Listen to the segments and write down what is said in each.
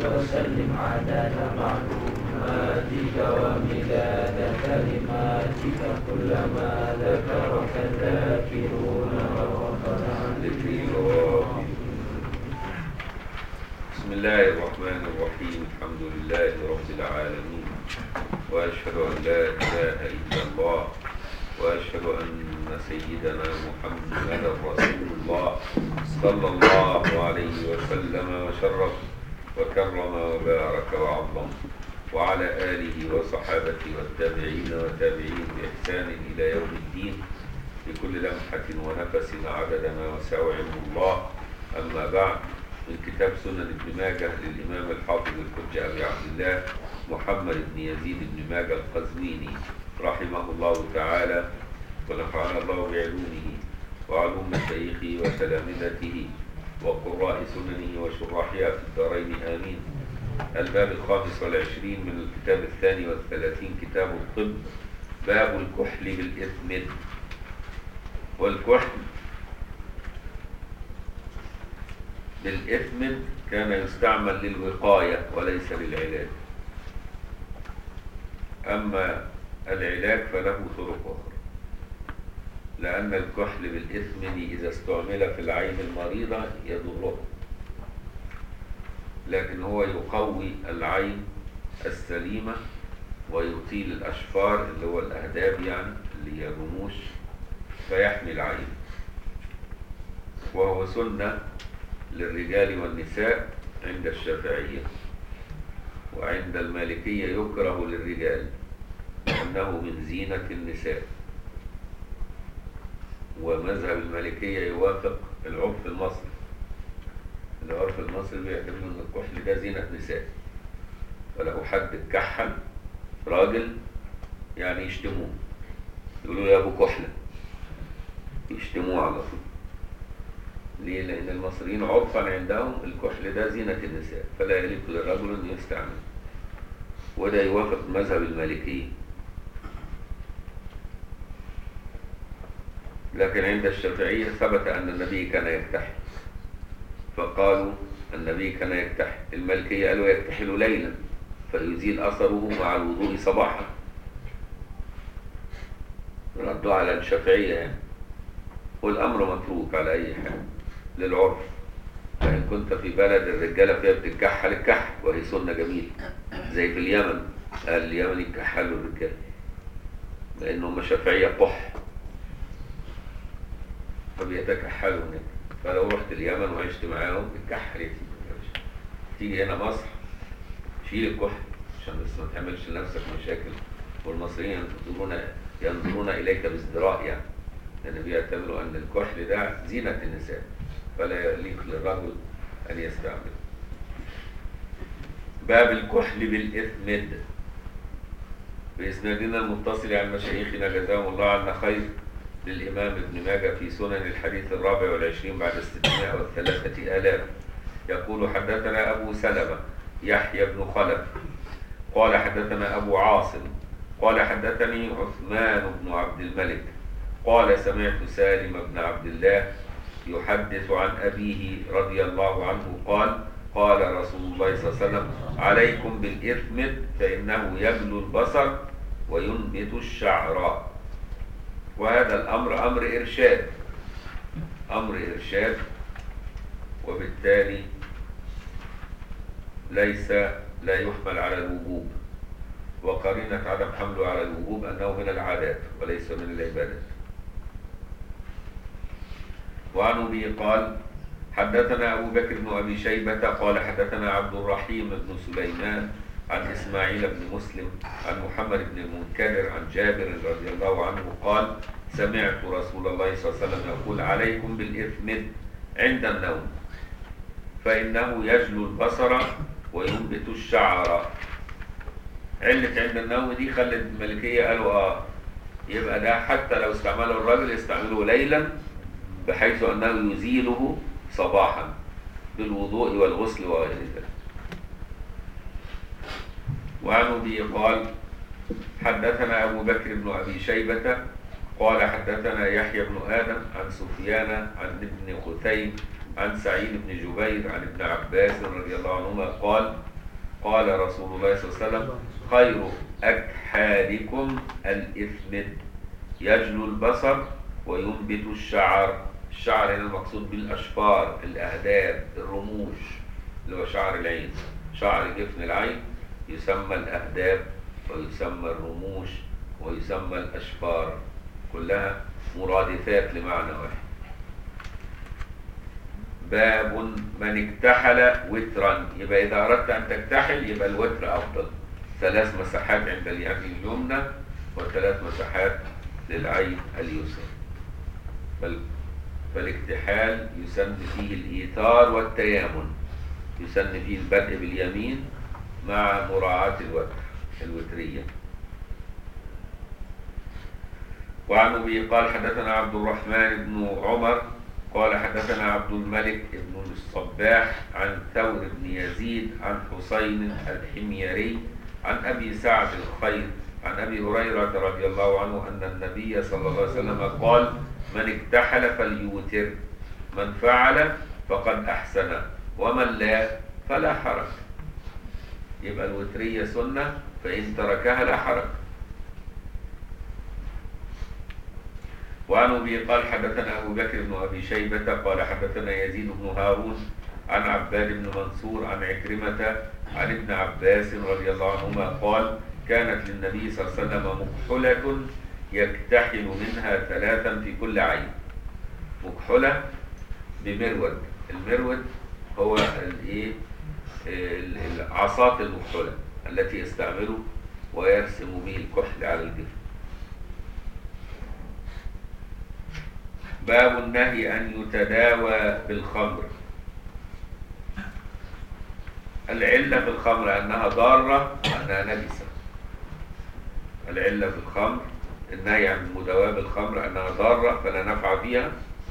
وسلم عدد معلوماتك ومداد كلماتك كلما ذكرك الذاكرون وغفل عن ذكرك. بسم الله الرحمن الرحيم. الحمد لله رب العالمين، وأشهد أن لا إله إلا الله، وأشهد أن سيدنا محمدا رسول الله صلى الله عليه وسلم وشرف وكرم وبارك وعظم، وعلى آله وصحابته والتابعين وتابعين بإحسان إلى يوم الدين بكل لمحة ونفس عدد ما وسع علم الله. أما بعد، من كتاب سنن ابن ماجه للإمام الحافظ الحجة أبي عبد الله محمد بن يزيد بن ماجه القزويني رحمه الله تعالى، ونفعنا الله بعلومه وعلوم مشايخه وتلامذته وقراء سننه وشراحها في الدارين آمين. الباب 25 من الكتاب 32 كتاب الطب، باب الكحل بالإثمد. والكحل بالإثمد كان يستعمل للوقاية وليس للعلاج، أما العلاج فله طرق أخرى، لأن الكحل بالإثمد إذا استعمل في العين المريضة يضره، لكن هو يقوي العين السليمة ويطيل الأشفار اللي هو الأهداب، يعني اللي هي الرموش، فيحمي العين. وهو سنة للرجال والنساء عند الشافعية، وعند المالكية يكره للرجال لأنه من زينة النساء. ومذهب المالكية يوافق العرف المصري. العرف المصري بيعتبر أن الكحل ده زينة نساء، فلو حد اتكحل راجل يعني يشتموه، يقولوا يا أبو كحلة، يشتموه على طول. ليه؟ لأن المصريين عرفا عندهم الكحل ده زينة النساء، فلا يليق للرجل أن يستعمل، وده يوافق مذهب المالكية. لكن عند الشافعية ثبت أن النبي كان يكتحل، فقالوا النبي كان يكتحل. المالكية قالوا يكتحل ليلا فيزيل أثره مع الوضوء صباحا، ردوا على الشافعية يعني. والأمر متروك على أي حال للعرف، فإن كنت في بلد الرجالة فيها بتتكحل الكحل وهي سنة جميلة، زي في اليمن، قال اليمن يكحلوا الرجال لأنهم شافعية قح، فبيتكحلوا هناك. فلو رحت اليمن وعشت معاهم اتكحل يا سيدي. تيجي هنا مصر شيل الكحل عشان بس ما تعملش لنفسك مشاكل. والمصريين ينظرون إليك بازدراء، يعني لأن بيعتبروا أن الكحل ده زينة النساء، فلا يليق للرجل أن يستعمل. باب الكحل بالإثمد. بإسنادنا المتصل عن مشايخنا جزاهم الله عنا خير للإمام ابن ماجه في سنن الحديث 24 بعد 603,000. يقول حدثنا أبو سلمة يحيى بن خلف قال حدثنا أبو عاصم قال حدثني عثمان بن عبد الملك قال سمعت سالم بن عبد الله يحدث عن أبيه رضي الله عنه قال قال رسول الله صلى الله عليه وسلم عليكم بالإثمد فإنه يبلو البصر وينبت الشعر. وهذا الأمر أمر إرشاد، أمر إرشاد، وبالتالي لا يحمل على الوجوب، وقرينة عدم حمله على الوجوب أنه من العادات وليس من العبادات. وعن أبي قال حدثنا أبو بكر بن أبي شيبة قال حدثنا عبد الرحيم بن سليمان عن إسماعيل بن مسلم عن محمد بن المنكدر عن جابر رضي الله عنه قال سمعت رسول الله صلى الله عليه وسلم يقول عليكم بالإثمد عند النوم فإنه يجلو البصر وينبت الشعر. علة عند النوم دي خلت الملكية قالوا يبقى ده حتى لو استعمله الرجل يستعمله ليلا، بحيث أنه يزيله صباحا بالوضوء والغسل وغير ذلك. وعن أبي قال حدثنا أبو بكر بن أبي شيبة قال حدثنا يحيى بن آدم عن سفيان عن ابن خثيم عن سعيد بن جبير عن ابن عباس رضي الله عنهما قال قال رسول الله صلى الله عليه وسلم: خير أكحالكم الإثمد يجلو البصر وينبت الشعر. الشعر هنا المقصود بالأشفار، الأهداب، الرموش، اللي هو شعر العين. شعر جفن العين يسمى الأهداب ويسمى الرموش ويسمى الأشفار، كلها مرادفات لمعنى واحد. باب من اكتحل وترا. يبقى إذا أردت أن تكتحل يبقى الوتر أفضل، 3 مساحات عند اليد اليمنى و3 مساحات للعين اليسرى. فالاكتحال يسن فيه الإيثار والتيامن، يسن فيه البدء باليمين مع مراعاة الوترية. وعن أبي قال حدثنا عبد الرحمن بن عمر قال حدثنا عبد الملك بن الصباح عن ثور بن يزيد عن حسين الحميري عن أبي سعد الخير عن أبي هريرة رضي الله عنه أن النبي صلى الله عليه وسلم قال: من اكتحل فليوتر، من فعل فقد أحسن، ومن لا فلا حرج. يبقى الوترية سنة، فإن تركها لا حرج. وعن أبي قال حدثنا أبو بكر بن أبي شيبة قال حدثنا يزيد بن هارون عن عباد بن منصور عن عكرمة عن ابن عباس رضي الله عنهما قال: كانت للنبي صلى الله عليه وسلم مكحلة يكتحل منها 3 في كل عين. مكحلة بمرود. المرود هو عصات المكحلة التي يستعمله ويرسم به الكحل على الجفن. باب النهي أن يتداوى بالخمر. العلة في الخمر أنها ضارة وأنها نجسة. العلة في الخمر النهي عن المداواة بالخمر أنها ضارة فلا نفع فيها،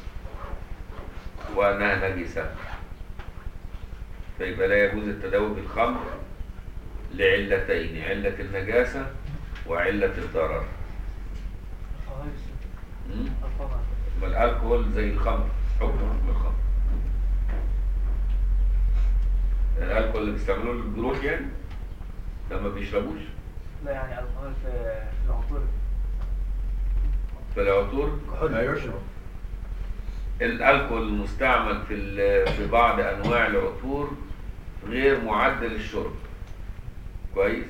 وأنها نجسة، فيبقى لا يجوز التداوي بالخمر لعلتين: علة النجاسة وعلة الضرر. الألكحول زي الخمر، حكم الخمر. الألكحول اللي بيستعملوه للجروح يعني ده ما بيشربوش. لا يعني الكحول في العطور. في العطور لا يشرب. الألكحول المستعمل في بعض أنواع العطور غير معد للشرب. كويس.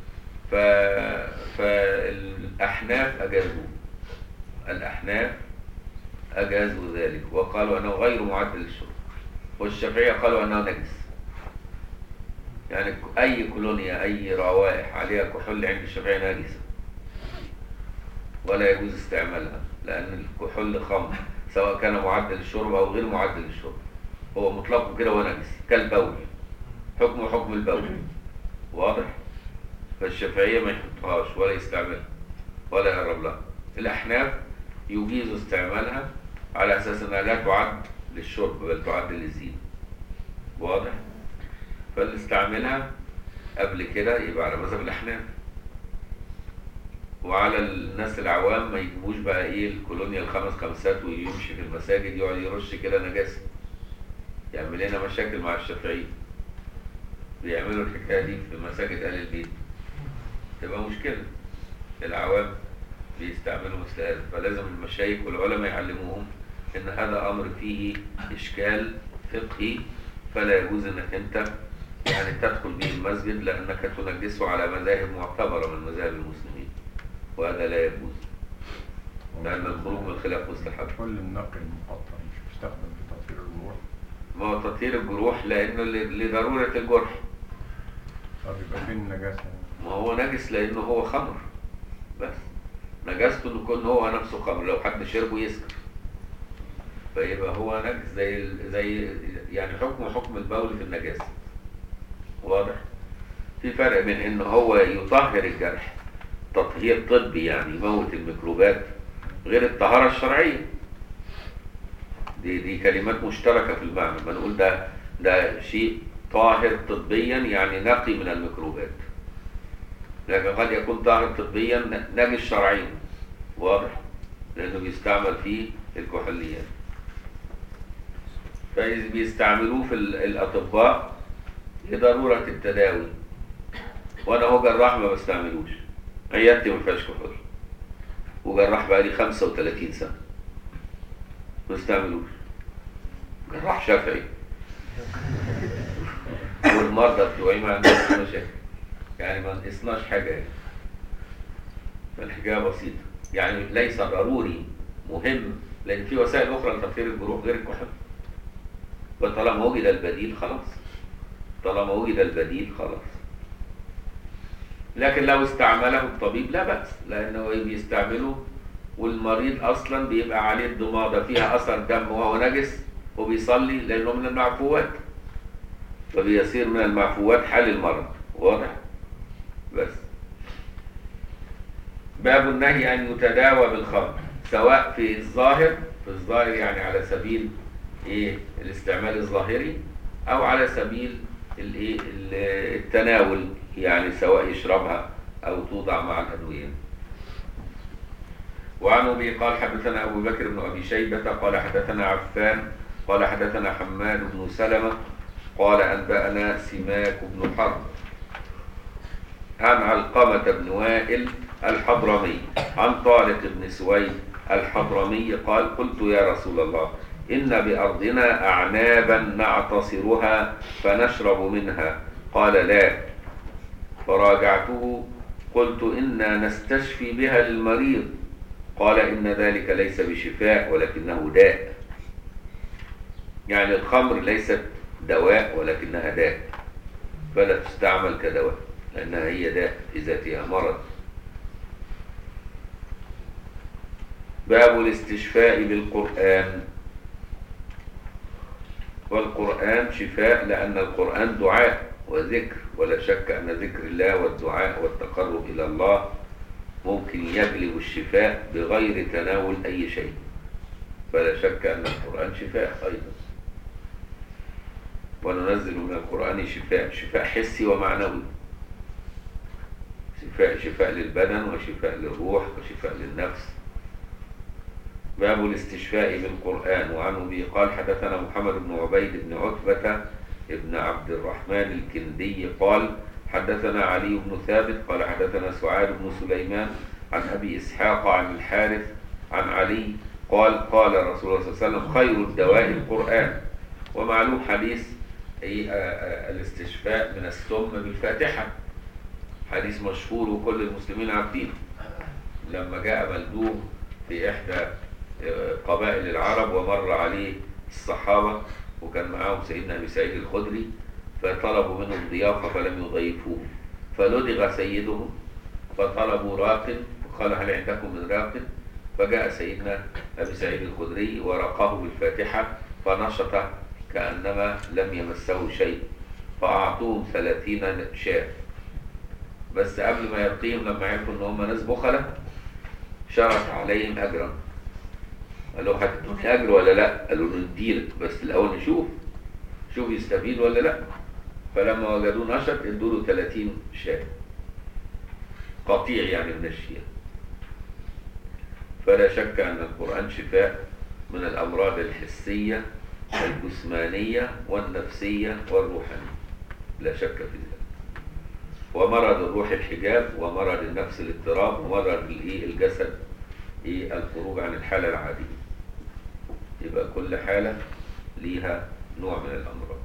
فالأحناف أجازوه. الأحناف أجازوا ذلك وقالوا أنه غير معد للشرب، والشافعية قالوا أنه نجس. يعني أي كولونيا، أي روائح عليها كحول عند الشافعية نجسة ولا يجوز استعمالها، لأن الكحول خمر سواء كان معد للشرب أو غير معد للشرب، هو مطلقه كده ونجس كالبول، حكمه حكم البول. واضح؟ فالشافعية ما يحطهاش ولا يستعملها ولا يقرب لها. الأحناف يجيز استعمالها على أساس أنها لا تعد للشرب بل تعد للزينة. واضح؟ فاللي استعملها قبل كده يبقى على مذهب الأحناف. وعلى الناس العوام ما يجيبوش بقى الكولونيا ال5 خمسات ويمشي في المساجد يقعد يرش كده نجاسة، يعمل لنا مشاكل مع الشافعية. بيعملوا الحكاية دي في مساجد أهل البيت، تبقى مشكلة. العوام بيستعملوا مثل هذا، فلازم المشايخ والعلماء يعلموهم ان هذا امر فيه اشكال فقهي، فلا يجوز انك انت يعني تدخل به المسجد لانك تنجسه على مذاهب معتبرة من مذاهب المسلمين، وهذا لا يجوز لان الخروج من الخلاف مستحب. كل النقل المقطع مش بيستخدم في تطهير الجروح. ما هو تطهير الجروح لانه لضرورة الجرح. طب يبقى فين النجاسة؟ ما هو نجس لانه هو خمر، بس نجاسته انه يكون هو نفسه خمر، لو حد شربه يسكر فيبقى هو نجس زي يعني حكمه حكم البول في النجاسة. واضح؟ في فرق بين انه هو يطهر الجرح تطهير طبي يعني يموت الميكروبات، غير الطهارة الشرعية. دي كلمات مشتركة في المعنى. بنقول ده شيء طاهر طبيا يعني نقي من الميكروبات، لكن قد يكون طاهر طبيا نجس شرعيا. واضح؟ لأنه بيستعمل فيه الكحوليات، فإذا بيستعملوه في الأطباء لضرورة التداوي، وانا هو جراح ما بستعملوش، عيادتي ما فيهاش كحول، وجراح بقالي 35 سنه ما بستعملوش، جراح شافعي والمرضى بتوعي ما عندهمش مشاكل، يعني ما نقصناش حاجه يعني. فالحكايه بسيطه، يعني ليس ضروري مهم، لان في وسائل اخرى لتطهير الجروح غير الكحول، فطالما وجد البديل خلاص، طالما وجد البديل خلاص. لكن لو استعمله الطبيب لا بأس، لأنه بيستعمله والمريض أصلا بيبقى عليه الضمادة فيها أثر دم وهو نجس وبيصلي، لأنه من المعفوات، فبيصير من المعفوات حال المرض. واضح؟ بس باب النهي أن يتداوى بالخمر، سواء في الظاهر يعني على سبيل الاستعمال الظاهري، أو على سبيل التناول، يعني سواء يشربها أو توضع مع الأدوية. وعن أبي قال حدثنا أبو بكر بن أبي شيبة قال حدثنا عفان قال حدثنا حماد بن سلمة قال أنبأنا سماك بن حرب عن علقمة بن وائل الحضرمي عن طارق بن سويد الحضرمي قال قلت يا رسول الله إن بأرضنا أعنابا نعتصرها فنشرب منها، قال لا، فراجعته قلت إنا نستشفي بها للمريض، قال إن ذلك ليس بشفاء ولكنه داء. يعني الخمر ليست دواء ولكنها داء، فلا تستعمل كدواء لأنها هي داء في ذاتها، مرض. باب الاستشفاء بالقرآن، والقرآن شفاء، لأن القرآن دعاء وذكر، ولا شك أن ذكر الله والدعاء والتقرب إلى الله ممكن يجلب الشفاء بغير تناول أي شيء، فلا شك أن القرآن شفاء أيضا. وننزل من القرآن شفاء حسي ومعنوي، شفاء للبدن وشفاء للروح وشفاء للنفس. باب الاستشفاء بالقرآن. وعن أبي قال حدثنا محمد بن عبيد بن عتبة ابن عبد الرحمن الكندي قال حدثنا علي بن ثابت قال حدثنا سعاد بن سليمان عن أبي إسحاق عن الحارث عن علي قال قال رسول الله صلى الله عليه وسلم خير الدواء القرآن. ومعلوم حديث الاستشفاء من السم بالفاتحة، حديث مشهور وكل المسلمين عارفينه. لما جاء ملدوم في إحدى قبائل العرب ومر عليه الصحابة وكان معاهم سيدنا أبي سعيد الخدري، فطلبوا منه الضيافة فلم يضيفوه، فلدغ سيدهم فطلبوا راق، فقال هل عندكم من راق؟ فجاء سيدنا أبي سعيد الخدري ورقاه بالفاتحة فنشط كأنما لم يمسه شيء، فأعطوهم 30 شاة. بس قبل ما يرقيهم لما عرفوا ان هم ناس بخلة شرط عليهم أجرا، قالوا هتدوني أجر ولا لا؟ قالوا نديلك بس الأول شوف يستفيد ولا لا. فلما وجدوه نشط ادوا له 30 شاة قطيع يعني من الشيء. فلا شك أن القرآن شفاء من الأمراض الحسية والجسمانية والنفسية والروحانية، لا شك في ذلك. ومرض الروح الحجاب، ومرض النفس الاضطراب، ومرض الجسد الخروج عن الحالة العادية. يبقى كل حالة ليها نوع من الأمراض.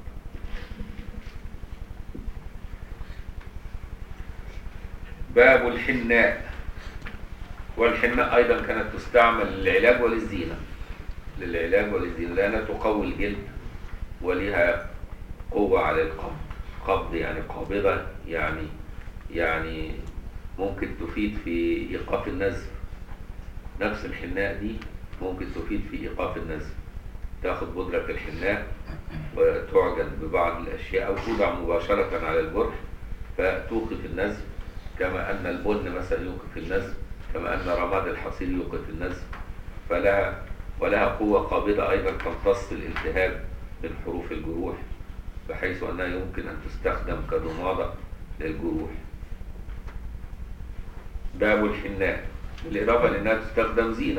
باب الحناء. والحناء أيضا كانت تستعمل للعلاج وللزينة، لأنها تقوي الجلد ولها قوة على القبض. قبض يعني قابضة، يعني ممكن تفيد في إيقاف النزف. نفس الحناء دي ممكن تفيد في إيقاف النزف. تاخد بودرة الحناء وتعجن ببعض الأشياء أو توضع مباشرة على الجرح فتوقف النزف، كما أن البن مثلا يوقف النزف، كما أن رماد الحصير يوقف النزف. ولها قوة قابضة أيضا تمتص الالتهاب من حروف الجروح، بحيث أنها يمكن أن تستخدم كضمادة للجروح. باب الحناء، بالإضافة لأنها تستخدم زينة،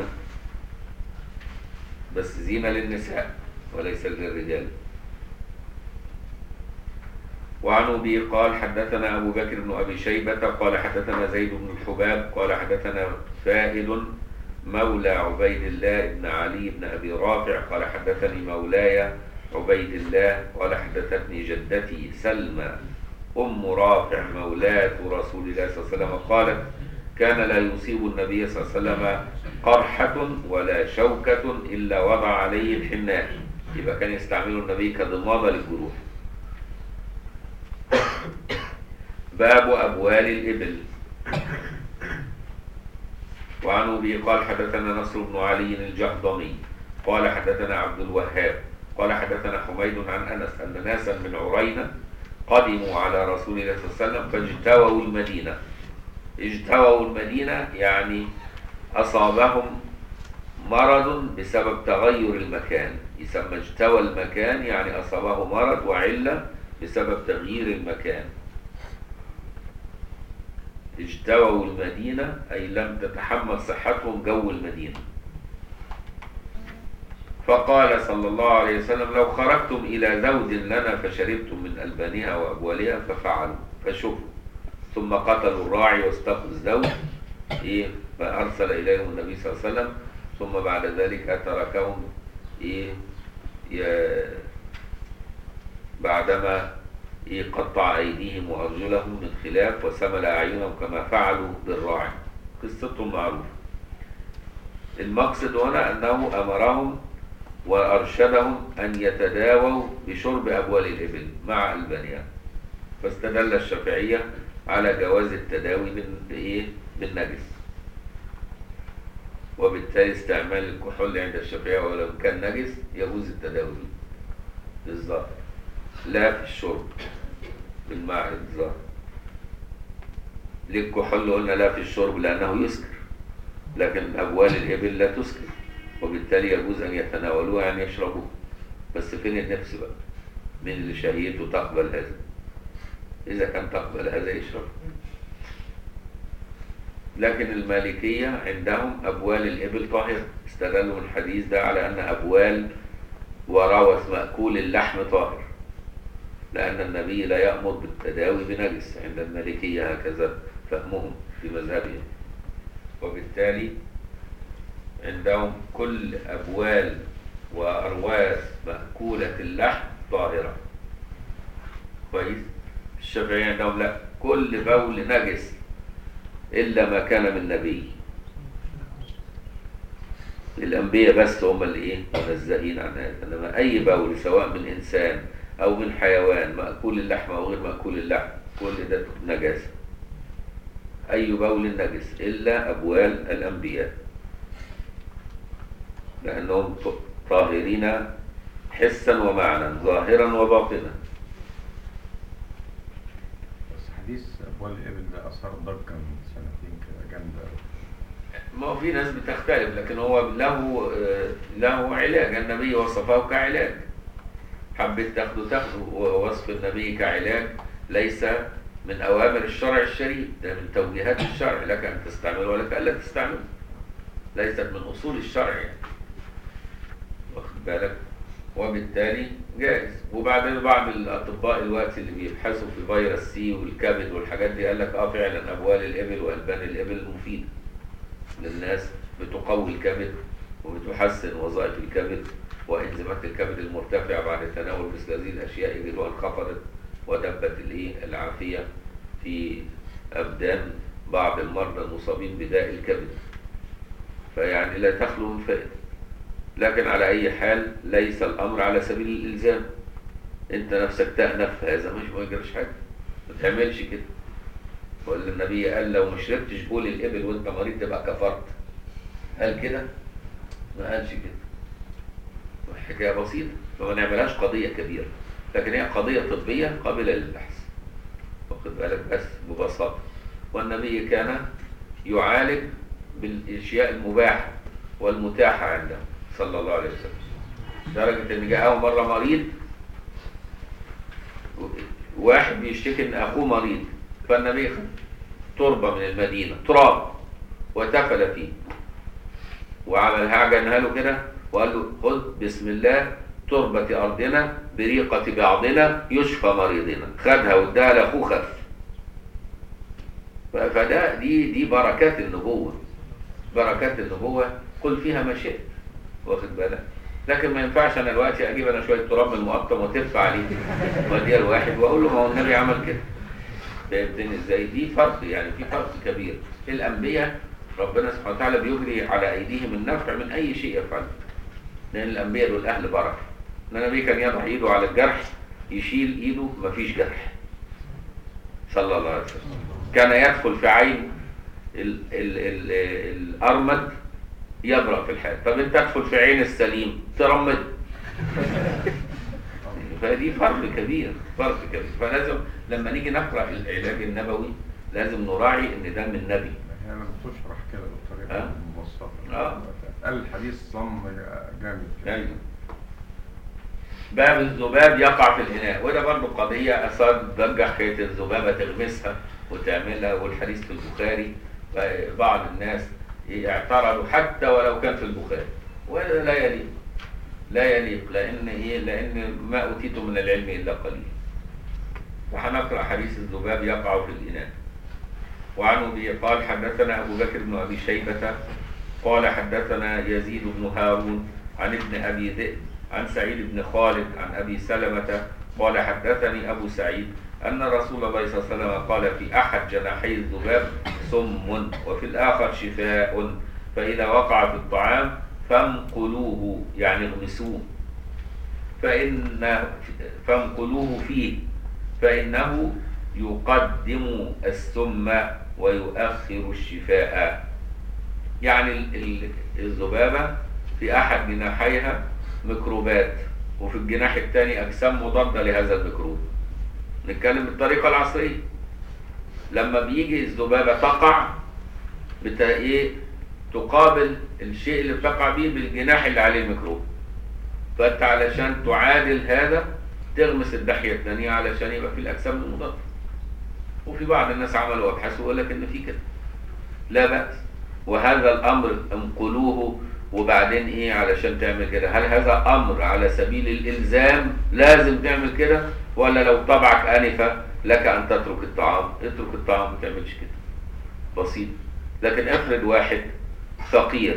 بس زينة للنساء وليس للرجال. وعن أبي قال حدثنا أبو بكر بن أبي شيبة قال حدثنا زيد بن الحباب قال حدثنا فائل مولى عبيد الله بن علي بن أبي رافع قال حدثني مولاي عبيد الله قال حدثتني جدتي سلمى أم رافع مولاة رسول الله صلى الله عليه وسلم قالت كان لا يصيب النبي صلى الله عليه وسلم قرحة ولا شوكة إلا وضع عليه الحناء. يبقى كان يستعمله النبي كضمادة للجروح. باب أبوال الإبل. وعن أبي قال حدثنا نصر بن علي الجهضمي قال حدثنا عبد الوهاب قال حدثنا حميد عن أنس أن ناسا من عرينة قدموا على رسول الله صلى الله عليه وسلم فاجتووا المدينة. اجتووا المدينة يعني أصابهم مرض بسبب تغير المكان، يسمى اجتوى المكان يعني أصابه مرض وعلة بسبب تغيير المكان. اجتووا المدينة أي لم تتحمل صحتهم جو المدينة. فقال صلى الله عليه وسلم لو خرجتم إلى ذود لنا فشربتم من ألبانها وأبوالها ففعلوا فشفوا ثم قتلوا الراعي واستقوا الزوج فأرسل إليهم النبي صلى الله عليه وسلم ثم بعد ذلك تركهم بعدما قطع أيديهم وأرجلهم من خلاف وسمل أعينهم كما فعلوا بالراعي. قصتهم معروفة. المقصد هنا أنه أمرهم وأرشدهم أن يتداووا بشرب أبوال الإبل مع ألبانها. فاستدل الشافعية على جواز التداوي بالنجس، وبالتالي استعمال الكحول عند الشافعية ولو كان نجس يجوز التداوي بالظاهر لا في الشرب بالماء الظاهر. للكحول قلنا لا في الشرب لأنه يسكر، لكن أبوال الإبل لا تسكر وبالتالي يجوز أن يتناولوها يعني يشربوها. بس فين النفس بقى؟ من اللي شهيته تقبل هذا؟ إذا كان تقبل هذا يشرب. لكن المالكية عندهم أبوال الإبل طاهرة، استدلوا الحديث ده على أن أبوال وروث مأكول اللحم طاهر، لأن النبي لا يأمر بالتداوي بنجس عند المالكية، هكذا فهمهم في مذهبهم. وبالتالي عندهم كل أبوال وأرواث مأكولة اللحم طاهرة. كويس؟ الشافعية عندهم لا، كل بول نجس إلا ما كان من نبي. الأنبياء بس هم اللي منزهين عن هذا، إنما أي بول سواء من إنسان أو من حيوان مأكول اللحم أو غير مأكول اللحم كل ده نجاسة. أي بول نجس إلا أبوال الأنبياء لأنهم طاهرين حسا ومعنى ظاهرا وباطنا. بس حديث أبوال الإبل ده أثر ضجة من سنتين كده جامدة. ما هو في ناس بتختلف، لكن هو له علاج، النبي وصفه كعلاج. حبيت تاخده ووصف النبي كعلاج ليس من أوامر الشرع الشريف، ده من توجيهات الشرع، لك أن تستعمله ولك ألا تستعمله، ليست من أصول الشرع يعني. واخد بالك؟ وبالتالي جائز. وبعدين بعض الأطباء الوقت اللي بيبحثوا في فيروس سي والكبد والحاجات دي قال لك فعلا أبوال الإبل وألبان الإبل مفيدة للناس، بتقوي الكبد وبتحسن وظائف الكبد وإنزيمات الكبد المرتفعة بعد تناول مثل هذه الأشياء يجدوها انخفضت ودبت العافية في أبدان بعض المرضى المصابين بداء الكبد. فيعني لا تخلو من فائدة. لكن على أي حال ليس الأمر على سبيل الإلزام. أنت نفسك تأنف هذا مش ما يجرش حاجة، ما تعملش كده. ولا النبي قال لو ما شربتش بول الإبل وأنت مريض تبقى كفرت، قال كده؟ ما قالش كده. حكاية بسيطة، فما نعملهاش قضية كبيرة، لكن هي قضية طبية قابلة للبحث. واخد بالك؟ بس ببساطة. والنبي كان يعالج بالأشياء المباحة والمتاحة عنده صلى الله عليه وسلم، لدرجة إن جاءه مرة مريض، واحد بيشتكي إن أخوه مريض، فالنبي خد تربة من المدينة، تراب، وتفل فيه وعملها عجنها له كده وقال له خذ بسم الله تربة أرضنا بريقة بعضنا يشفى مريضنا. خدها واداها لأخوه خف. فده دي بركات النبوة. بركات النبوة قل فيها ما شئت، واخد بالك؟ لكن ما ينفعش انا دلوقتي اجيب انا شويه تراب من المقطم وتدفع عليه واديها لواحد واقول له ما هو النبي عمل كده. فهمتني ازاي؟ دي فرق، يعني في فرق كبير. الانبياء ربنا سبحانه وتعالى بيجري على ايديهم النفع من اي شيء يفعله، لان الانبياء دول اهل بركه. النبي كان يضع ايده على الجرح يشيل ايده مفيش جرح صلى الله عليه وسلم. كان يدخل في عين الارمد يبرأ في الحال. طب انت تدخل في عين السليم ترمد. فدي فرق كبير، فرق كبير. فلازم لما نيجي نقرأ العلاج النبوي لازم نراعي ان ده من نبي. هي لما بتشرح كده بالطريقه المبسطه الحديث صم جامد كده. ايوه. باب الذباب يقع في الإناء، وده برضه قضية أثار ضجة حكاية الذبابة تغمسها وتعملها، والحديث في البخاري. بعض الناس اعترضوا حتى ولو كان في البخاري، وهذا لا يليق، لا يليق، لأن ما أوتيتم من العلم إلا قليل. وهنقرأ حديث الذباب يقع في الإناء. وعن أبي قال حدثنا أبو بكر بن أبي شيبة قال حدثنا يزيد بن هارون عن ابن أبي ذئب عن سعيد بن خالد عن أبي سلمة قال حدثني أبو سعيد أن رسول الله صلى الله عليه وسلم قال في أحد جناحي الذباب سم وفي الآخر شفاء، فإذا وقع في الطعام فانقلوه، يعني اغمسوه، فانقلوه فيه فإنه يقدم السم ويؤخر الشفاء. يعني الذبابة في أحد جناحيها ميكروبات، وفي الجناح الثاني أجسام مضادة لهذا الميكروب. نتكلم بالطريقة العصرية. لما بيجي الذبابة تقع تقابل الشيء اللي بتقع به بالجناح اللي عليه الميكروب. فأنت علشان تعادل هذا تغمس الناحية الثانية علشان يبقى في الأجسام المضادة. وفي بعض الناس عملوا أبحاث ويقول لك إن في كده، لا بأس. وهذا الأمر انقلوه وبعدين علشان تعمل كده، هل هذا أمر على سبيل الإلزام لازم تعمل كده، ولا لو طبعك آنفة لك أن تترك الطعام؟ اترك الطعام، ما تعملش كده، بسيط. لكن افرض واحد فقير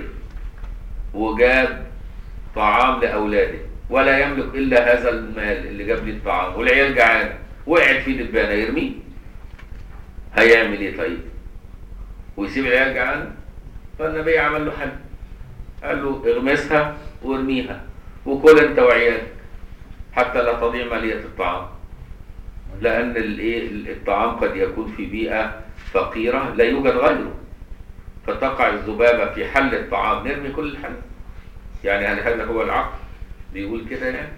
وجاب طعام لأولاده ولا يملك إلا هذا المال اللي جاب لي الطعام، والعيال جعانة وقعت فيه دبانة، يرميه؟ هيعمل ايه طيب؟ ويسيب العيال جعانة؟ فالنبي عمل له حل، قال له اغمسها وارميها وكل انت وعيالك حتى لا تضيع مالية الطعام، لأن الطعام قد يكون في بيئة فقيرة لا يوجد غيره، فتقع الذبابة في حل الطعام، نرمي كل الحل. يعني هل هذا هو العقل بيقول كده يعني؟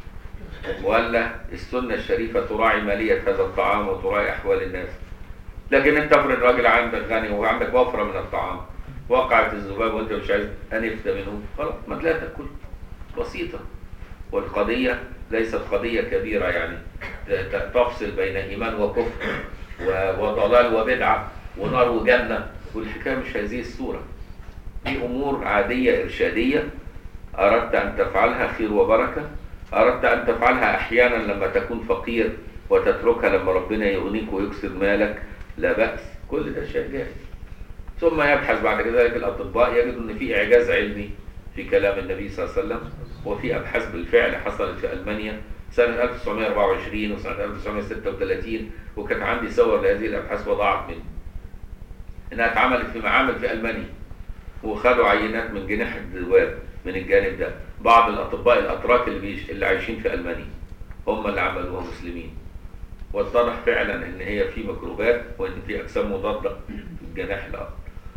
ولا السنة الشريفة تراعي مالية هذا الطعام وتراعي أحوال الناس؟ لكن انت افرض راجل عندك غني وعندك وفرة من الطعام، وقعت الذبابة وانت مش عايز أنفت منه، خلاص ما لا تأكل، بسيطة. والقضية ليست قضية كبيرة يعني تفصل بين إيمان وكفر وضلال وبدعة ونار وجنة، والحكاية مش هذه الصورة. دي أمور عادية إرشادية، أردت أن تفعلها خير وبركة، أردت أن تفعلها أحيانا لما تكون فقير وتتركها لما ربنا يغنيك ويكسر مالك، لا بأس، كل ده شيء جائز. ثم يبحث بعد ذلك الأطباء يجدوا أن في إعجاز علمي في كلام النبي صلى الله عليه وسلم، وفي أبحاث بالفعل حصلت في ألمانيا سنة 1924 وسنة 1936، وكانت عندي صور لهذه الأبحاث وضاعت مني، إنها اتعملت في معامل في ألمانيا، وخدوا عينات من جناح الذباب من الجانب ده. بعض الأطباء الأتراك اللي عايشين في ألمانيا هم اللي عملوها، مسلمين، واتضح فعلا ان هي في ميكروبات وان في اجسام مضاده في الجناح الاخر.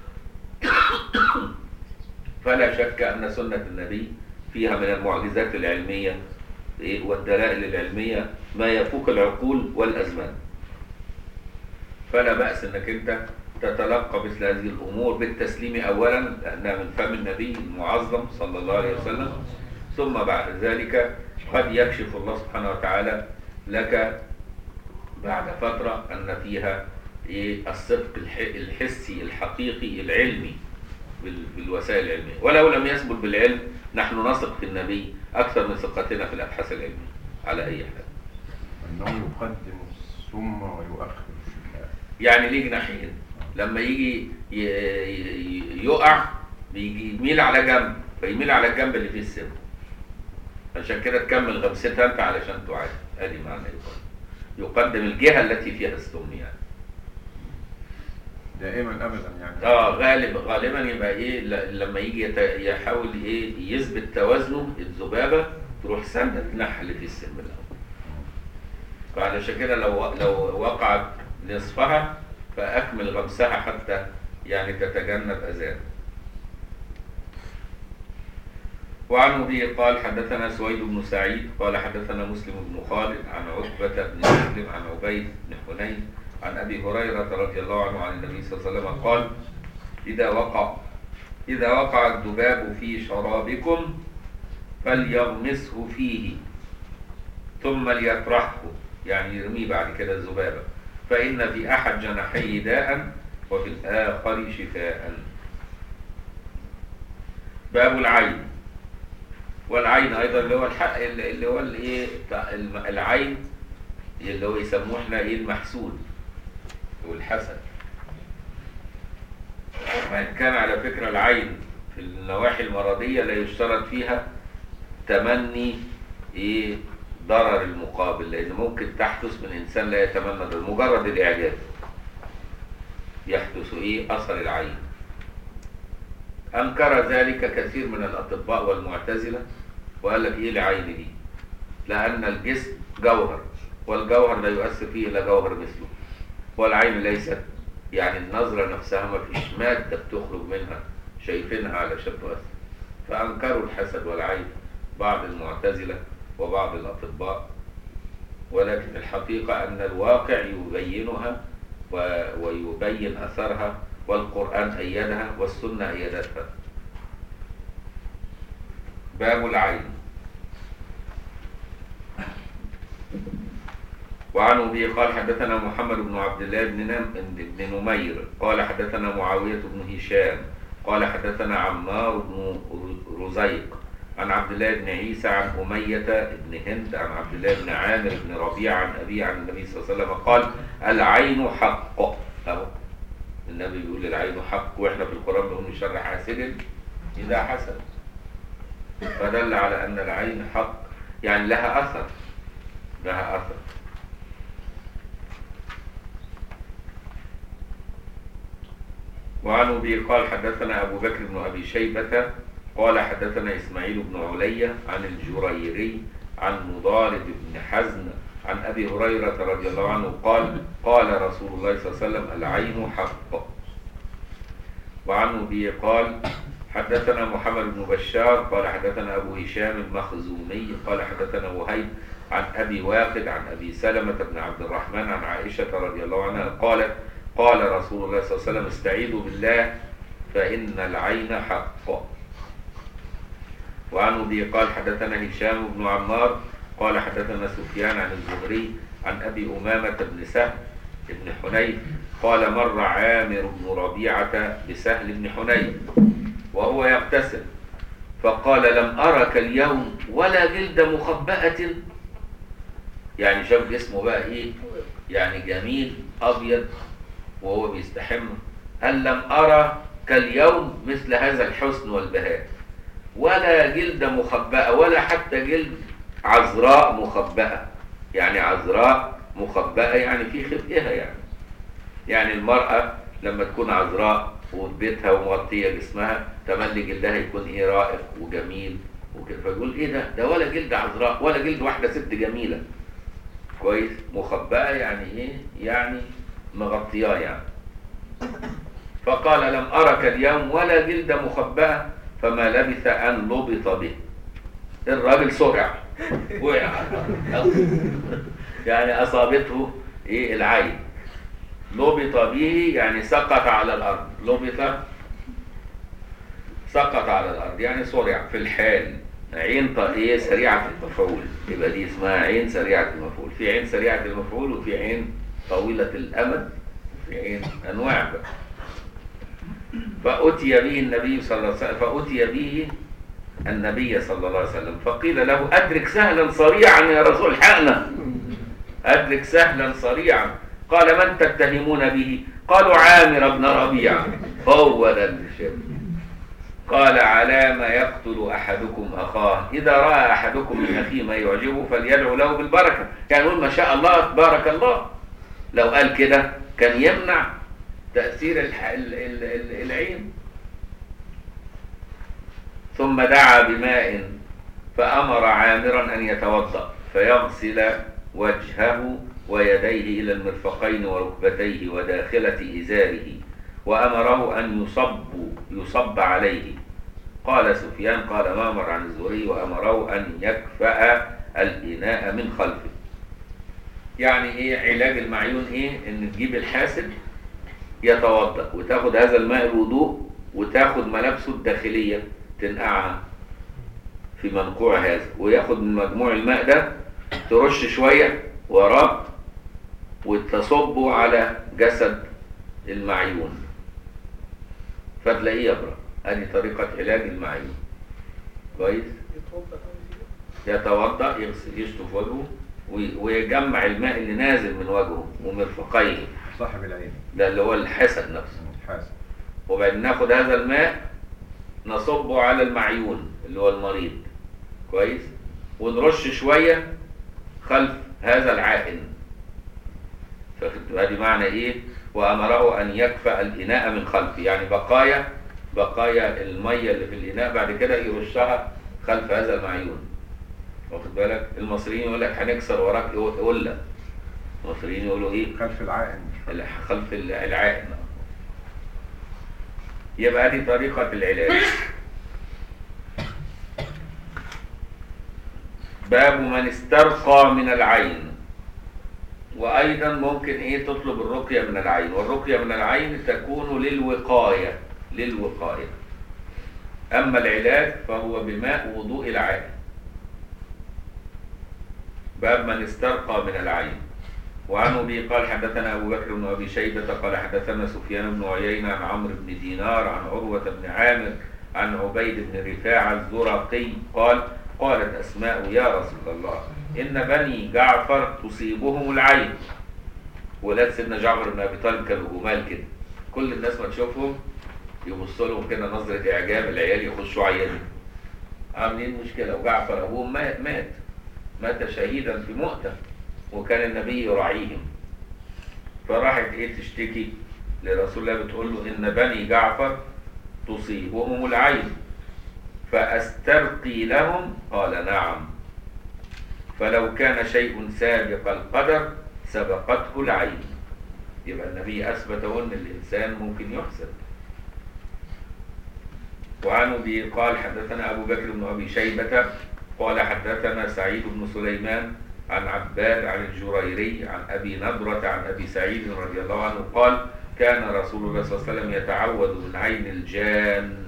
فلا شك ان سنه النبي فيها من المعجزات العلميه والدلائل العلميه ما يفوق العقول والازمان. فلا باس انك انت تتلقى مثل هذه الامور بالتسليم اولا، لانها من فم النبي المعظم صلى الله عليه وسلم، ثم بعد ذلك قد يكشف الله سبحانه وتعالى لك بعد فترة أن فيها الصدق الحسي الحقيقي العلمي بالوسائل العلمية. ولو لم يثبت بالعلم نحن نثق في النبي أكثر من ثقتنا في الأبحاث العلمية على أي حال. أنه يقدم السم ويؤخر الشفاء. يعني ليه جناحين، لما يجي يقع بيجي يميل على جنب، فيميل على الجنب اللي فيه السم، عشان كده تكمل غمستها انت علشان تعاد. ادي معنى يقدم الجهة التي فيها السم يعني. دائما ابدا يعني. غالبا يبقى ايه لما يجي يحاول ايه يثبت توازنه الذبابة تروح سندة نحل في السم الاول. فعلشان كده لو وقعت نصفها فاكمل غمسها حتى يعني تتجنب اذان. وعنه به قال حدثنا سويد بن سعيد قال حدثنا مسلم بن خالد عن عتبة بن مسلم عن عبيد بن حنين عن أبي هريرة رضي الله عنه عن النبي صلى الله عليه وسلم قال إذا وقع الذباب في شرابكم فليغمسه فيه ثم ليطرحه، يعني يرميه بعد كده الذبابة، فإن في أحد جناحيه داء وفي الآخر شفاء. باب العين. والعين ايضا اللي هو الحق اللي هو الايه العين اللي هو يسموه احنا ايه المحسود والحسد. وان كان على فكره العين في النواحي المرضيه لا يشترط فيها تمني ايه ضرر المقابل، لان ممكن تحدث من انسان لا يتمنى مجرد الاعجاب يحدث ايه اثر العين. أنكر ذلك كثير من الأطباء والمعتزلة وقال لك إيه العين دي؟ لأن الجسم جوهر والجوهر لا يؤثر فيه إلا جوهر مثله، والعين ليست يعني النظرة نفسها ما فيش مادة بتخرج منها شايفينها علشان تؤثر. فأنكروا الحسد والعين بعض المعتزلة وبعض الأطباء، ولكن الحقيقة أن الواقع يبينها ويبين أثرها، والقرآن أيدها والسنة أيدتها. باب العين. وعنه به قال حدثنا محمد بن عبد الله بن نمير قال حدثنا معاوية بن هشام قال حدثنا عمار بن رزيق عن عبد الله بن عيسى عن أمية بن هند عن عبد الله بن عامر بن ربيع عن أبي عن النبي صلى الله عليه وسلم قال العين حق. أهو النبي بيقول العين حق، واحنا في القرآن بنقول شر حاسد إذا حسد، فدل على أن العين حق يعني لها أثر، لها أثر. وعنه به قال حدثنا أبو بكر بن أبي شيبة قال حدثنا إسماعيل بن علية عن الجريري عن مضارب بن حزن عن أبي هريرة رضي الله عنه قال قال رسول الله صلى الله عليه وسلم العين حق. وعنه به قال حدثنا محمد بن بشار قال حدثنا أبو هشام المخزومي قال حدثنا وهيب عن أبي واقد عن أبي سلمة بن عبد الرحمن عن عائشة رضي الله عنها قالت قال رسول الله صلى الله عليه وسلم استعيذوا بالله فإن العين حق. وعنه به قال حدثنا هشام بن عمار قال حدثنا سفيان عن الزهري عن أبي أمامة بن سهل بن حنيف قال مر عامر بن ربيعة بسهل بن حنيف وهو يغتسل فقال لم أرك اليوم ولا جلد مخبأة، يعني شاف جسمه بقى إيه يعني جميل أبيض وهو بيستحم، قال لم أرى كاليوم مثل هذا الحسن والبهاء ولا جلد مخبأة ولا حتى جلد عذراء مخبأة، يعني عذراء مخبأة يعني في خبئها، يعني المرأة لما تكون عذراء وفي بيتها ومغطية جسمها تملي جلدها يكون ايه رائق وجميل وكده، فيقول ايه ده ولا جلد عذراء ولا جلد واحدة ست جميلة كويس، مخبأة يعني ايه يعني مغطياه يعني. فقال لم أرك اليوم ولا جلد مخبأة فما لبث أن لبط به، الراجل سرع وقع يعني أصابته إيه العين، لبط به يعني سقط على الأرض، لبط سقط على الأرض يعني سرع في الحال. عين إيه سريعة المفعول، يبقى دي اسمها عين سريعة المفعول، في عين سريعة المفعول وفي عين طويلة الأمد وفي عين أنواع بقى. فأتي به النبي صلى الله عليه وسلم فقيل له أدرك سهلا صريعا يا رسول حقنا، أدرك سهلا صريعا. قال من تتهمون به؟ قالوا عامر بن ربيعة. هو ده الشيء. قال على ما يقتل أحدكم أخاه؟ إذا رأى أحدكم من أخيه ما يعجبه فليدعو له بالبركة. يعني يقول ما شاء الله بارك الله. لو قال كده كان يمنع تأثير العين. ثم دعا بماء فأمر عامرا أن يتوضأ فيغسل وجهه ويديه إلى المرفقين وركبتيه وداخلة إزاره، وأمره أن يصب عليه. قال سفيان قال معمر عن الزهري وأمره أن يكفأ الإناء من خلفه. يعني إيه علاج المعيون؟ إيه؟ إن تجيب الحاسد يتوضأ وتاخد هذا الماء الوضوء وتاخد ملابسه الداخلية تنقعها في منقوع هذا، وياخد من مجموع الماء ده ترش شوية وراه وتصبه على جسد المعيون فتلاقيه يبرأ. هذه طريقة علاج المعيون. كويس؟ يتوضأ يشطف وجهه ويجمع الماء اللي نازل من وجهه ومرفقيه. صاحب العين ده اللي هو الحسد نفسه. الحاسد. وبعدين ناخد هذا الماء نصبه على المعيون اللي هو المريض. كويس؟ ونرش شوية خلف هذا العائن. فهذه معنى ايه؟ وامره ان يكفأ الاناء من خلفه، يعني بقايا المية اللي في الاناء بعد كده يرشها خلف هذا المعيون. واخد بالك؟ المصريين يقول لك هنكسر وراك قلة. المصريين يقولوا ايه؟ خلف العائن. خلف العائن. يبقى دي طريقة العلاج. باب من استرقى من العين. وأيضا ممكن إيه تطلب الرقية من العين، والرقية من العين تكون للوقاية. أما العلاج فهو بماء وضوء العين. باب من استرقى من العين. وعن أبي قال حدثنا أبو بكر بن أبي شيبة قال حدثنا سفيان بن عيينة عن عمرو بن دينار عن عروة بن عامر عن عبيد بن رفاعة الزرقي قال قالت أسماء يا رسول الله إن بني جعفر تصيبهم العين. ولاد سيدنا جعفر بن أبي طالب كانوا جمال كده، كل الناس ما تشوفهم يبصوا لهم كده نظرة إعجاب، العيال يخشوا عيانين عاملين مشكلة. وجعفر أبوهم مات شهيدا في مؤتة وكان النبي يراعيهم. فراحت ايه تشتكي لرسول الله بتقول له ان بني جعفر تصيبهم العين فاسترقي لهم؟ قال نعم. فلو كان شيء سابق القدر سبقته العين. يبقى النبي اثبت ان الانسان ممكن يحسد. وعن ابي قال حدثنا ابو بكر بن ابي شيبة قال حدثنا سعيد بن سليمان عن عباد عن الجريري عن أبي نضرة عن أبي سعيد رضي الله عنه قال كان رسول الله صلى الله عليه وسلم يتعوذ من عين الجان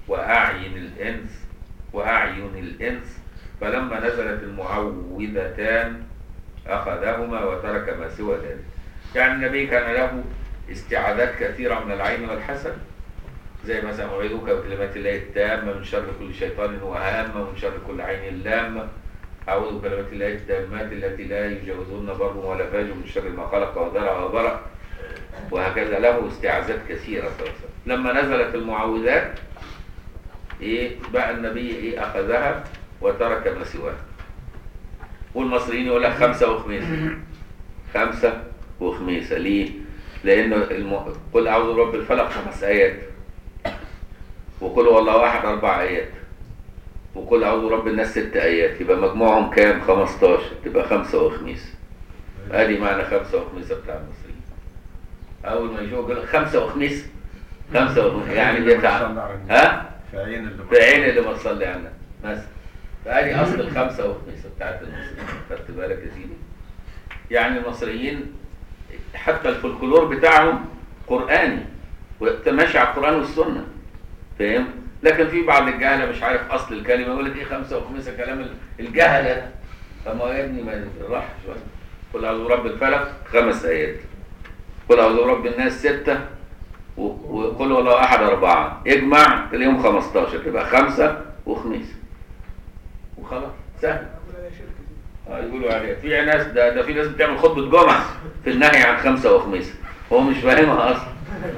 وأعين الإنس فلما نزلت المعوذتان أخذهما وترك ما سوى ذلك. يعني النبي كان له استعاذات كثيرة من العين والحسد، زي مثلا أعيذك بكلمات الله التامة من شر كل شيطان وهامة ومن شر كل عين لامة، أعوذ بكلمات الله التامات التي لا يجاوزهن بر ولا فاجر من شر ما خلق وذرع وبرأ. وهكذا له استعاذات كثيرة صلى الله عليه وسلم. لما نزلت المعوذات بقى النبي أخذها وترك ما سواها. والمصريين يقول لك 5 وخميسة 5 وخميسة. ليه؟ لأن قل أعوذ برب الفلق 5 آيات، وقل هو الله أحد 4 آيات، وقل أعوذ برب الناس 6 آيات، يبقى مجموعهم كام؟ 15، تبقى 5 وخميسة. ادي معنى 5 وخميسة بتاع المصريين. أول ما يجوا يقول 5 وخميسة 5 وخميسة يعني بيتعب في عين اللي ما تصلي على النبي مثلا. فادي أصل 5 وخميسة بتاعت المصريين. خدت بالك يا سيدي؟ يعني المصريين حتى الفولكلور بتاعهم قرآني وماشي على القرآن والسنة، فاهم؟ لكن في بعض الجهله مش عارف اصل الكلمه يقول لك 5 وخميسة كلام الجهله. طب ما يا ابني ما راح شويه. قل اعوذ برب الفلق 5 آيات، قل اعوذ برب الناس 6، وقل هو الله أحد 4 اجمع تلاقيهم 15 تبقى 5 وخميس وخلاص سهل. يقولوا عليها في ناس ده في ناس بتعمل خطبة جمعة في النهي عن 5 وخميس هو مش فاهمها أصلا.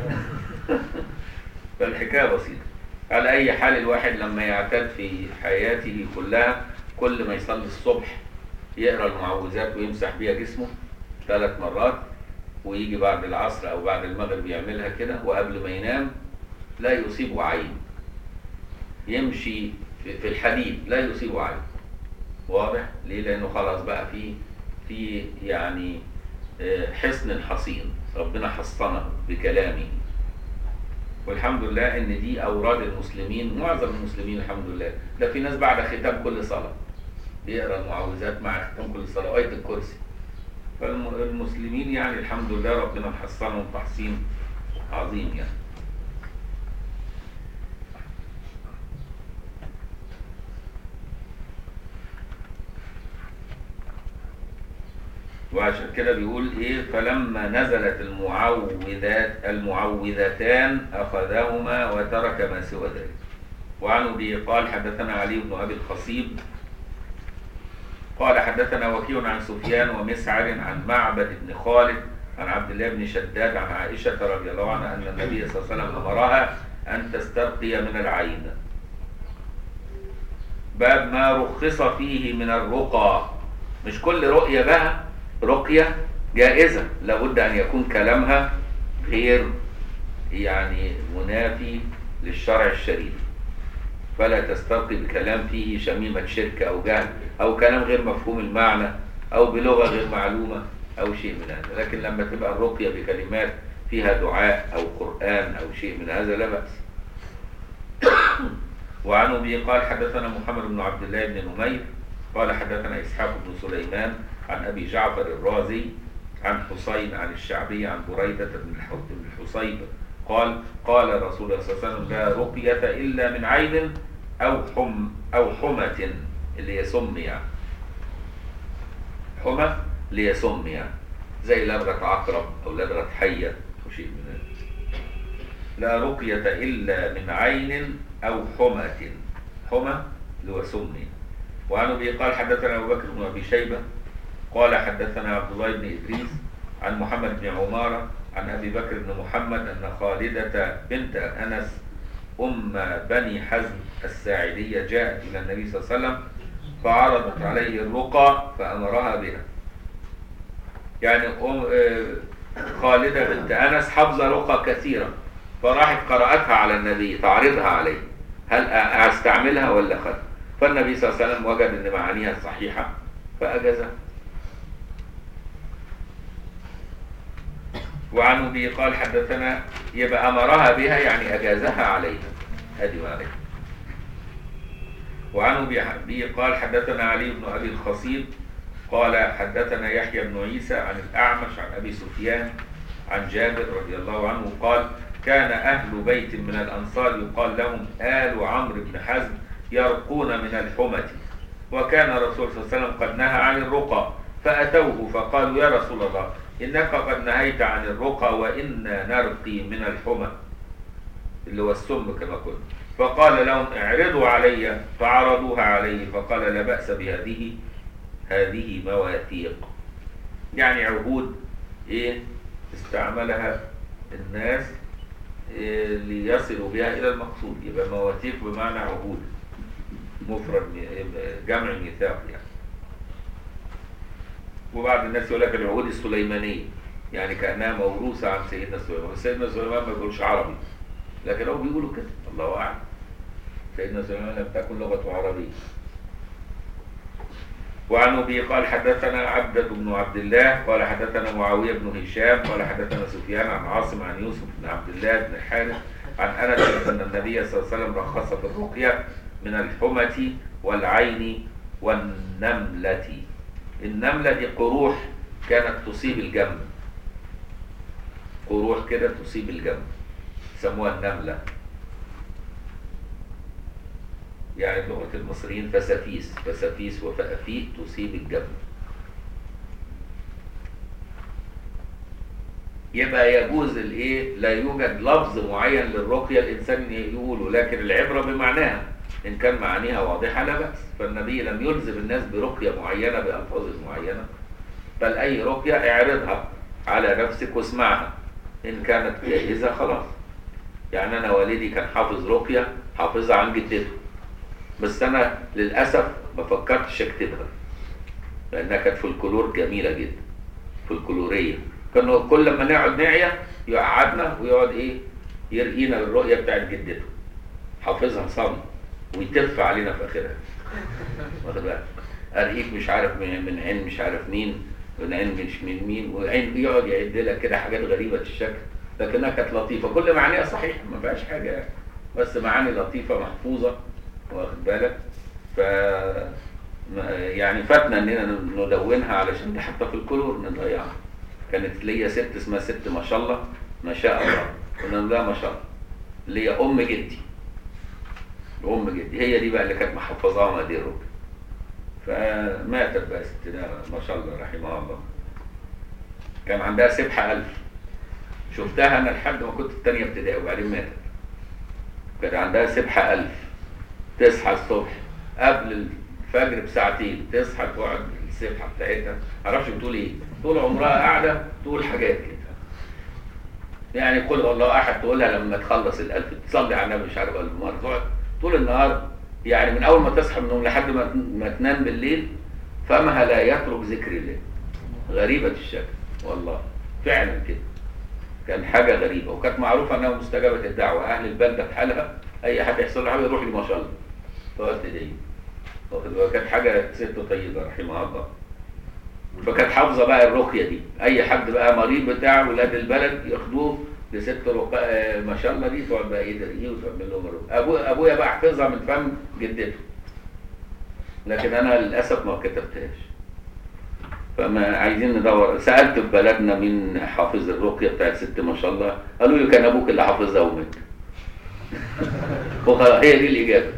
فالحكاية بسيطة. على أي حال الواحد لما يعتاد في حياته كلها كل ما يصلي الصبح يقرأ المعوذات ويمسح بيها جسمه 3 مرات، ويجي بعد العصر أو بعد المغرب يعملها كده، وقبل ما ينام لا يصيبه عين، يمشي في الحديد لا يصيبه عين. واضح؟ ليه؟ لأنه خلاص بقى في يعني حصن حصين، ربنا حصنه بكلامه. والحمد لله ان دي اوراد المسلمين، معظم المسلمين الحمد لله. ده في ناس بعد ختام كل صلاه بيقرا المعوذات مع ختام كل صلاه آية الكرسي. فالمسلمين يعني الحمد لله ربنا محصنهم تحصين عظيم يعني. وعشان كده بيقول ايه، فلما نزلت المعوذتان اخذهما وترك ما سوى ذلك. وعن ابي قال حدثنا علي بن ابي الخصيب قال حدثنا وكيع عن سفيان ومسعر عن معبد بن خالد عن عبد الله بن شداد عن عائشه رضي الله عنها ان النبي صلى الله عليه وسلم امرها ان تسترقي من العين. باب ما رخص فيه من الرقى. مش كل رؤيه بقى رقية جائزة، لابد أن يكون كلامها غير يعني منافي للشرع الشريف. فلا تسترقي بكلام فيه شميمة شرك أو جهل أو كلام غير مفهوم المعنى أو بلغة غير معلومة أو شيء من هذا. لكن لما تبقى الرقية بكلمات فيها دعاء أو قرآن أو شيء من هذا لا بأس. وعن أبي قال حدثنا محمد بن عبد الله بن نمير قال حدثنا إسحاق بن سليمان عن أبي جعفر الرازي عن حسين عن الشعبي عن بريدة بن الحصيب قال قال رسول الله صلى الله عليه وسلم لا رقية إلا من عين أو حمة اللي يسم يعني، حمة اللي يسم يعني زي لدغة عقرب أو لدغة حية أو شيء من هذا. لا رقية إلا من عين أو حمة، حمة اللي هو سم. وعن أبي قال حدثنا أبو بكر بن أبي شيبة قال حدثنا عبد الله بن إدريس عن محمد بن عمارة عن أبي بكر بن محمد أن خالدة بنت أنس بني حزم الساعدية جاءت إلى النبي صلى الله عليه وسلم فعرضت عليه الرقى فأمرها بها. يعني خالدة بنت أنس حفظة رقى كثيرة، فراحت قرأتها على النبي تعرضها عليه هل أستعملها ولا خد. فالنبي صلى الله عليه وسلم وجد أن معانيها صحيحة فأجازها. وعن أبي قال حدثنا يبقى أمرها بها يعني أجازها عليها هذه عليها. وعن أبي قال حدثنا علي بن أبي الخصيب قال حدثنا يحيى بن عيسى عن الأعمش عن أبي سفيان عن جابر رضي الله عنه قال كان أهل بيت من الأنصار يقال لهم آل عمرو بن حزم يرقون من الحمة، وكان الرسول صلى الله عليه وسلم قد نهى عن الرقى فأتوه فقالوا يا رسول الله إنك قد نهيت عن الرقى وإنا نرقي من الحمى اللي هو السم كما قلت. فقال لهم اعرضوا علي فعرضوها عليه فقال لا بأس بهذه، هذه مواثيق يعني عهود استعملها الناس ليصلوا بها إلى المقصود. يبقى مواثيق بمعنى عهود مفرد جمع ميثاق يعني. وبعض الناس يقول لك العهود السليمانية يعني كأنها موروثة عن سيدنا سليمان. سيدنا سليمان ما بيقولش عربي لكن هو بيقولوا كده الله أعلم. سيدنا سليمان لم تكن لغته عربية. وعن أبي قال حدثنا عبدة بن عبد الله قال حدثنا معاوية بن هشام قال حدثنا سفيان عن عاصم عن يوسف بن عبد الله بن الحارث عن أنس أن النبي صلى الله عليه وسلم رخص في الرقية من الحمة والعين والنملة. النملة دي قروح كانت تصيب الجنب، قروح كده تصيب الجنب سموها النملة. يعني لغة المصريين فسافيس، فسافيس وفأفيء تصيب الجنب. يبقى يجوز الايه، لا يوجد لفظ معين للرقيه الانسان يقوله، لكن العبره بمعناها، ان كان معانيها واضحه لا باس. فالنبي لم يلزم الناس برقيه معينه بالفاظ معينه، بل اي رقيه اعرضها على نفسك واسمعها، ان كانت جاهزه خلاص. يعني انا والدي كان حافظ رقيه حافظها عن جدته، بس انا للاسف ما فكرتش اكتبها لانها كانت فولكلور جميله جدا، فولكلوريه. كانوا كل ما نقعد نعيا يقعدنا ويقعد ايه، يرقينا الرؤيه بتاعت جدته، حافظها صم ويتف علينا في اخرها. واخد بالك؟ ارقيك مش عارف من عين مش عارف مين، من عين مش من مين، وعين يقعد يعد لك كده حاجات غريبه الشكل، لكنها كانت لطيفه، كل معانيها صحيح ما فيهاش حاجه يعني، بس معاني لطيفه محفوظه. واخد بالك؟ ف يعني فاتنا اننا ندونها علشان دي حتى في الكلور نضيعها. كانت ليا ست اسمها ست ما شاء الله، ما شاء الله، كنا نقول لها ما شاء الله، اللي هي ام جدي. ام جدي هي دي بقى اللي كانت محفظاها مقادير الركن. فماتت بقى ستنا ما شاء الله رحمها الله. كان عندها سبحه 1000، شفتها انا لحد ما كنت في ثانيه ابتدائي وبعدين ماتت. كان عندها سبحه 1000، تصحى الصبح قبل الفجر بساعتين، تصحى تقعد السبحه بتاعتها، معرفش بتقول ايه، طول عمرها قاعده تقول حاجات كده. يعني قل والله احد تقولها لما تخلص ال1000، تصلي على النبي مش عارف 1000 مره، تقعد طول النهار، يعني من اول ما تصحى من النوم لحد ما تنام بالليل، فمها لا يترك ذكر الله. غريبه الشكل والله، فعلا كده. كان حاجه غريبه، وكانت معروفه انها مستجابه الدعوه، اهل البلده بحالها اي حد يحصل له حاجه يروح لي ما شاء الله تقعد تدعي. وكانت حاجه ست طيبه رحمها الله. فكانت حافظه بقى الرقيه دي، اي حد بقى مريض بتاع ولاد البلد ياخدوه لست رقيه ما شاء الله دي، تقعد بقى يدعيه وتعمل لهم الرقيه. ابويا بقى حافظها من فم جدته، لكن انا للاسف ما كتبتهاش. فما عايزين ندور. سالت في بلدنا مين حافظ الرقيه بتاعت ست ما شاء الله، قالوا لي كان ابوك اللي حافظها ومات. وخلاص هي دي الاجابه.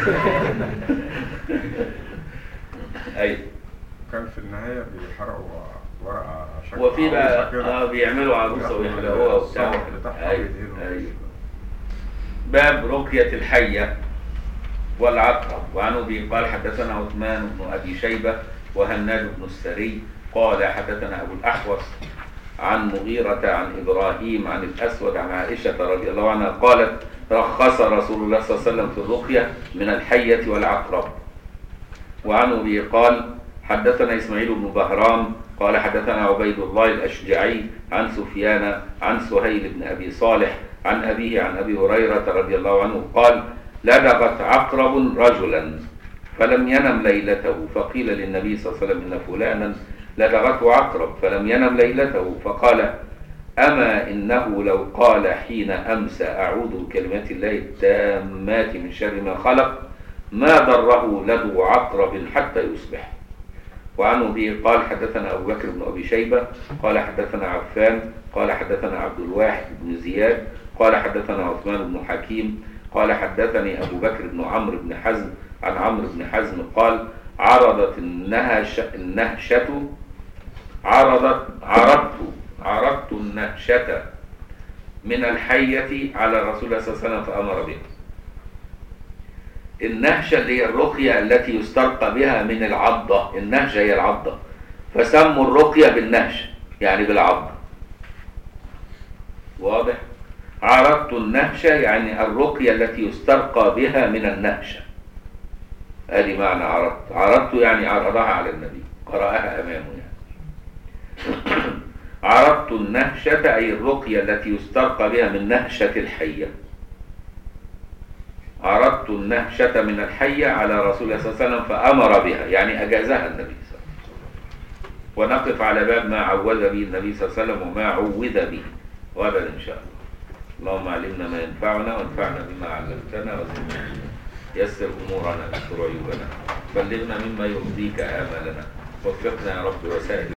ايوه. كان في النهايه بيحرقوا ورقه شكل وفي بقى بيعملوا عروسه ويحلقوها وبتاع. ايوه ايوه. باب رقيه الحيه والعقرب. وعن ابي قال حدثنا عثمان بن ابي شيبه وهناد بن السري قال حدثنا ابو الاحوص عن مغيرة عن ابراهيم عن الاسود عن عائشه رضي الله عنها قالت رخص رسول الله صلى الله عليه وسلم في الرقيه من الحيه والعقرب. وعن ابي قال حدثنا اسماعيل بن بهرام قال حدثنا عبيد الله الاشجعي عن سفيان عن سهيل بن ابي صالح عن ابيه عن ابي هريره رضي الله عنه قال لدغت عقرب رجلا فلم ينم ليلته، فقيل للنبي صلى الله عليه وسلم ان فلانا لدغته عقرب فلم ينم ليلته، فقال اما انه لو قال حين امسى اعوذ بكلمات الله التامات من شر ما خلق ما ضره لدغ عقرب حتى يصبح. وعن أبي قال حدثنا أبو بكر بن أبي شيبة قال حدثنا عفان قال حدثنا عبد الواحد بن زياد قال حدثنا عثمان بن حكيم قال حدثني أبو بكر بن عمرو بن حزم عن عمرو بن حزم قال عرضت النهشة عرضت النهشة من الحية على رسول الله صلى الله عليه وسلم فأمر بها. النهشة اللي هي الرقية التي يسترقى بها من العضة، النهشة هي العضة، فسموا الرقية بالنهشة يعني بالعضة. واضح؟ عرضت النهشة يعني الرقية التي يسترقى بها من النهشة. ادي معنى عرضت يعني عرضها على النبي، قرأها امامه يعني. عرضت النهشة اي الرقية التي يسترقى بها من نهشة الحية. عرضت النهشة من الحية على رسول الله صلى الله عليه وسلم فأمر بها يعني أجازها النبي صلى الله عليه وسلم. ونقف على باب ما عوذ به النبي صلى الله عليه وسلم وما عوذ به غدا إن شاء الله. اللهم علمنا ما ينفعنا وانفعنا بما علمتنا وزدنا علما. يسر أمورنا واستر عيوبنا، بلغنا مما يرضيك آمالنا، وفقنا يا رب وسائل